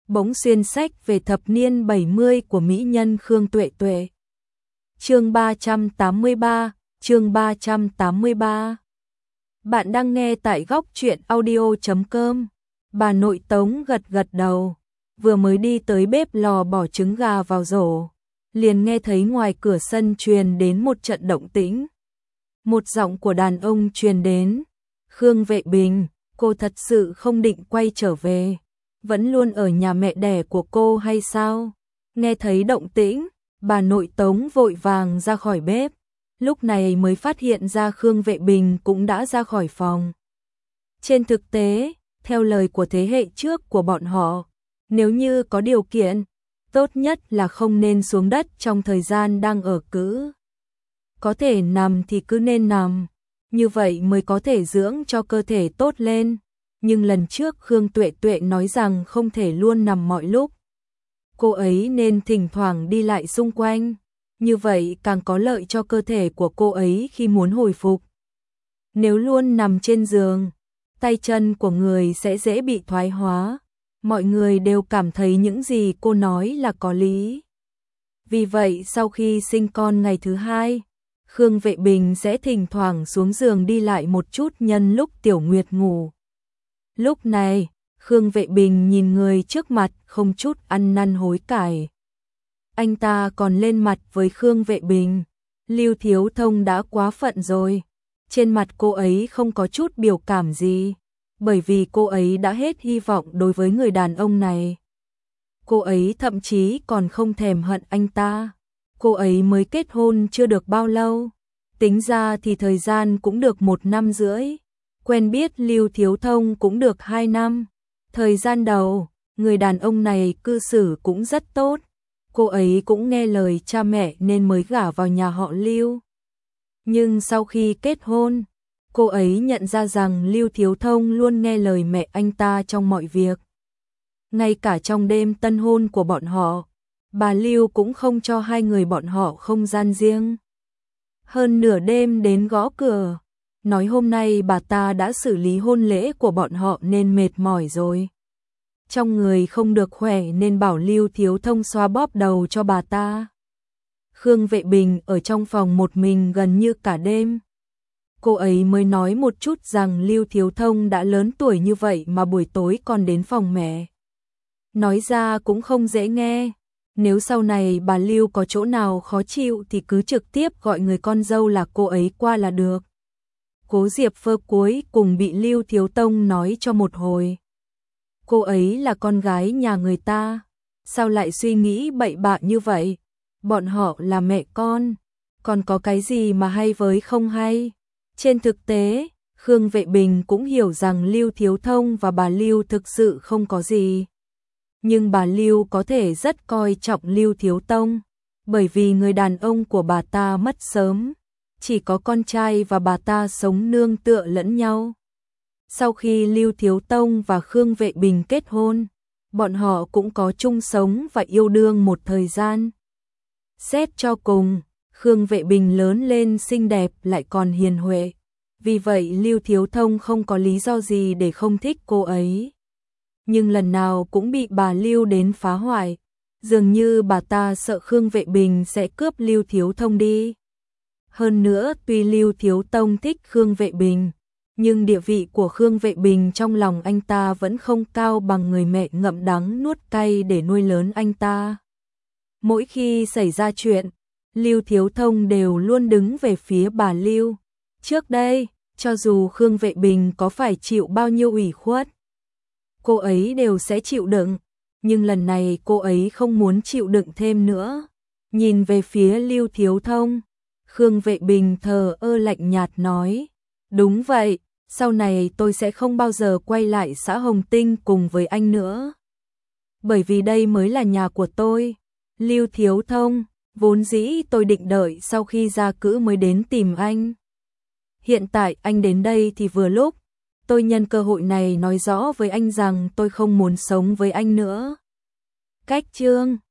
bỗng xuyên sách về thập niên 70 của mỹ nhân Khương Tuệ Tuệ. Chương 383, chương 383. Bạn đang nghe tại góc truyện audio.com. Bà nội Tống gật gật đầu, vừa mới đi tới bếp lò bỏ trứng gà vào rổ, liền nghe thấy ngoài cửa sân truyền đến một trận động tĩnh. Một giọng của đàn ông truyền đến, "Khương Vệ Bình, cô thật sự không định quay trở về, vẫn luôn ở nhà mẹ đẻ của cô hay sao?" Nghe thấy động tĩnh, bà nội Tống vội vàng ra khỏi bếp, lúc này mới phát hiện ra Khương Vệ Bình cũng đã ra khỏi phòng. Trên thực tế, theo lời của thế hệ trước của bọn họ, nếu như có điều kiện, tốt nhất là không nên xuống đất trong thời gian đang ở cữ. Có thể nằm thì cứ nên nằm, như vậy mới có thể dưỡng cho cơ thể tốt lên. Nhưng lần trước Khương Tuệ Tuệ nói rằng không thể luôn nằm mọi lúc. Cô ấy nên thỉnh thoảng đi lại xung quanh, như vậy càng có lợi cho cơ thể của cô ấy khi muốn hồi phục. Nếu luôn nằm trên giường, tay chân của người sẽ dễ bị thoái hóa. Mọi người đều cảm thấy những gì cô nói là có lý. Vì vậy sau khi sinh con ngày thứ hai, Khương Vệ Bình sẽ thỉnh thoảng xuống giường đi lại một chút nhân lúc Tiểu Nguyệt ngủ. Lúc này, Khương Vệ Bình nhìn người trước mặt không chút ăn năn hối cải. Anh ta còn lên mặt với Khương Vệ Bình. Lưu Thiếu Thông đã quá phận rồi. Trên mặt cô ấy không có chút biểu cảm gì, bởi vì cô ấy đã hết hy vọng đối với người đàn ông này. Cô ấy thậm chí còn không thèm hận anh ta. Cô ấy mới kết hôn chưa được bao lâu, tính ra thì thời gian cũng được 1 năm rưỡi. Quen biết Lưu Thiếu Thông cũng được 2 năm. Thời gian đầu, người đàn ông này cư xử cũng rất tốt. Cô ấy cũng nghe lời cha mẹ nên mới gả vào nhà họ Lưu. Nhưng sau khi kết hôn, cô ấy nhận ra rằng Lưu Thiếu Thông luôn nghe lời mẹ anh ta trong mọi việc. Ngay cả trong đêm tân hôn của bọn họ, bà Lưu cũng không cho hai người bọn họ không gian riêng. Hơn nửa đêm đến gõ cửa, nói hôm nay bà ta đã xử lý hôn lễ của bọn họ nên mệt mỏi rồi. Trong người không được khỏe nên bảo Lưu Thiếu Thông xoa bóp đầu cho bà ta. Khương Vệ Bình ở trong phòng một mình gần như cả đêm. Cô ấy mới nói một chút rằng Lưu Thiếu Thông đã lớn tuổi như vậy mà buổi tối còn đến phòng mẹ. Nói ra cũng không dễ nghe. Nếu sau này bà Lưu có chỗ nào khó chịu thì cứ trực tiếp gọi người con dâu là cô ấy qua là được. Cố Diệp Phơ cuối cùng bị Lưu Thiếu Tông nói cho một hồi. Cô ấy là con gái nhà người ta, sao lại suy nghĩ bậy bạ như vậy? Bọn họ là mẹ con, còn có cái gì mà hay với không hay? Trên thực tế, Khương Vệ Bình cũng hiểu rằng Lưu Thiếu Thông và bà Lưu thực sự không có gì. Nhưng bà Lưu có thể rất coi trọng Lưu Thiếu Tông, bởi vì người đàn ông của bà ta mất sớm, chỉ có con trai và bà ta sống nương tựa lẫn nhau. Sau khi Lưu Thiếu Tông và Khương Vệ Bình kết hôn, bọn họ cũng có chung sống và yêu đương một thời gian. Xét cho cùng, Khương Vệ Bình lớn lên xinh đẹp lại còn hiền huệ. Vì vậy Lưu Thiếu Thông không có lý do gì để không thích cô ấy. Nhưng lần nào cũng bị bà Lưu đến phá hoại. Dường như bà ta sợ Khương Vệ Bình sẽ cướp Lưu Thiếu Thông đi. Hơn nữa tuy Lưu Thiếu Tông thích Khương Vệ Bình, nhưng địa vị của Khương Vệ Bình trong lòng anh ta vẫn không cao bằng người mẹ ngậm đắng nuốt cay để nuôi lớn anh ta. Mỗi khi xảy ra chuyện, Lưu Thiếu Thông đều luôn đứng về phía bà Lưu. Trước đây, cho dù Khương Vệ Bình có phải chịu bao nhiêu ủy khuất, cô ấy đều sẽ chịu đựng, nhưng lần này cô ấy không muốn chịu đựng thêm nữa. Nhìn về phía Lưu Thiếu Thông, Khương Vệ Bình thờ ơ lạnh nhạt nói, đúng vậy, sau này tôi sẽ không bao giờ quay lại xã Hồng Tinh cùng với anh nữa. Bởi vì đây mới là nhà của tôi. Lưu Thiếu Thông, vốn dĩ tôi định đợi sau khi ra cữ mới đến tìm anh. Hiện tại anh đến đây thì vừa lúc, tôi nhân cơ hội này nói rõ với anh rằng tôi không muốn sống với anh nữa. Cách chương